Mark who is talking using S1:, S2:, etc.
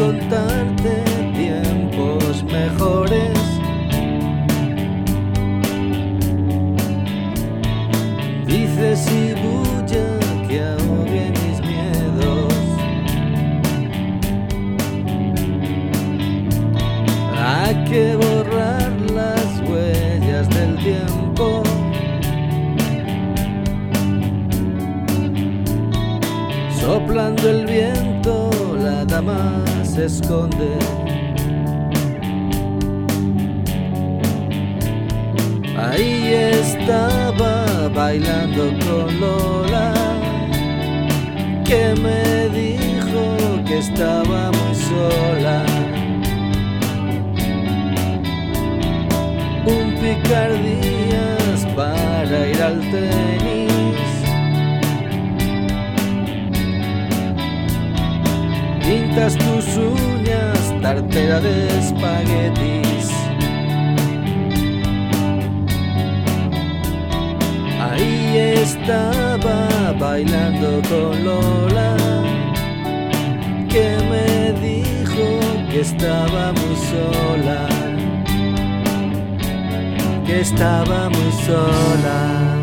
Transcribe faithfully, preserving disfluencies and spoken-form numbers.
S1: contarte tiempos mejores. Dices y bulla que ahogue mis miedos. Hay que borrar las huellas del tiempo. Soplando el viento, la dama se esconde. Ahí estaba bailando con Lola, que me dijo que estaba muy sola. Un picardías para ir al tenis. Pintas tus uñas, tartera de espaguetis. Ahí estaba bailando con Lola, que me dijo que estaba muy sola, que estaba muy sola.